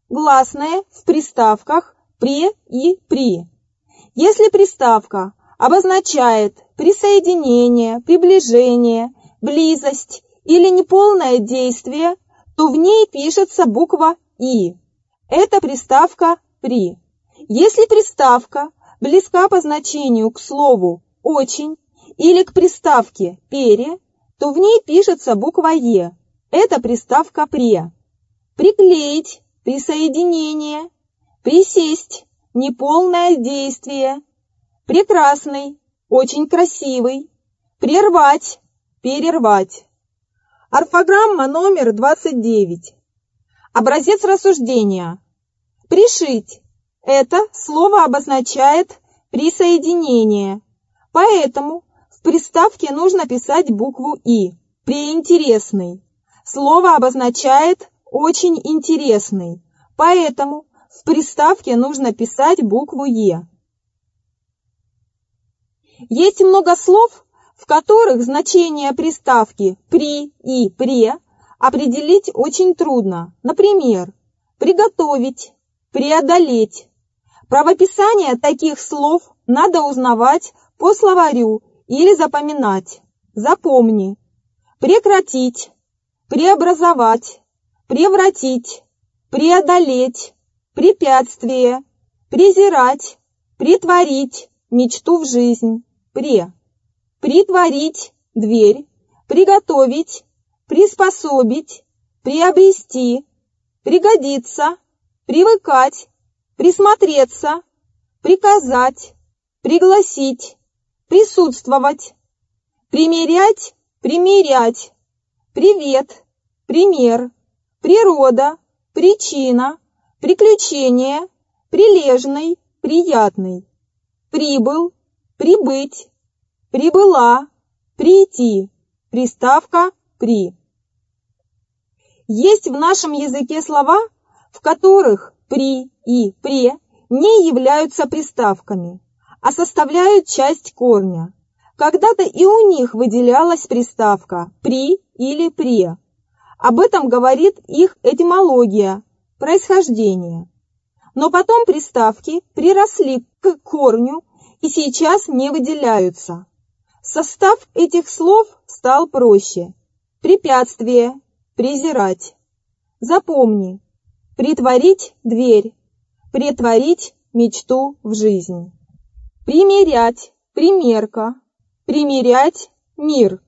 гласное в приставках «пре» и «при». Если приставка обозначает присоединение, приближение, близость или неполное действие, то в ней пишется буква «и». Это приставка «при». Если приставка близка по значению к слову «очень» или к приставке «пере», то в ней пишется буква «е». Это приставка «пре». Приклеить – присоединение, присесть – неполное действие, прекрасный – очень красивый, прервать – перервать. Орфограмма номер 29. Образец рассуждения. Пришить – это слово обозначает присоединение, поэтому в приставке нужно писать букву «и». Преинтересный. Слово обозначает очень интересный, поэтому в приставке нужно писать букву «е». Есть много слов, в которых значение приставки «при» и «пре» определить очень трудно. Например, приготовить, преодолеть. Правописание таких слов надо узнавать по словарю или запоминать. Запомни. Прекратить, преобразовать, превратить, преодолеть, препятствие, презирать, претворить мечту в жизнь. Притворить дверь, приготовить, приспособить, приобрести, пригодиться, привыкать, присмотреться, приказать, пригласить, присутствовать, примерять, примерять, привет, пример, природа, причина, приключение, прилежный, приятный, прибыл, прибыть, прибыла, прийти, приставка «при». Есть в нашем языке слова, в которых «при» и «пре» не являются приставками, а составляют часть корня. Когда-то и у них выделялась приставка «при» или «пре». Об этом говорит их этимология, происхождение. Но потом приставки приросли к корню и сейчас не выделяются. Состав этих слов стал проще. Препятствие, презирать. Запомни. Притворить дверь, претворить мечту в жизнь. Примерять, примерка, примерять мир.